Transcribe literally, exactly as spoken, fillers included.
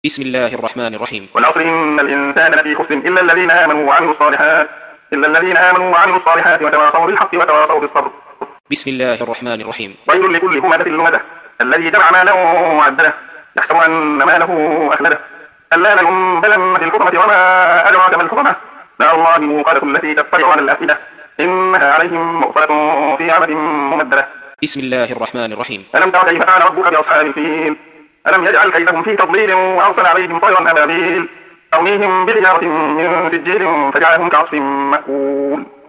بسم الله الرحمن الرحيم. والعصر إن الإنسان لفي خسر إلا الذين آمنوا وعملوا الصالحات إلا الذين آمنوا وعملوا الصالحات وتواصوا بالحق وتواصوا بالصبر. بسم الله الرحمن الرحيم. ويل لكل همزة لمزة الذي جمع ماله وعدده يحسب أن ماله أخلده ألا لينبذن في الحطمة وما أدراك ما الحطمة نار الله الموقدة التي تطلع على الأفئدة إنها عليهم مؤصدة في عمد ممددة. بسم الله الرحمن الرحيم. ألم تر كيف فعل ربك بأصحاب الفيل ألم يجعل كيدهم في تضليل وأرسل عليهم طيرا أبابيل ترميهم بحجارة من سجيل فجعلهم كعصف مأكول.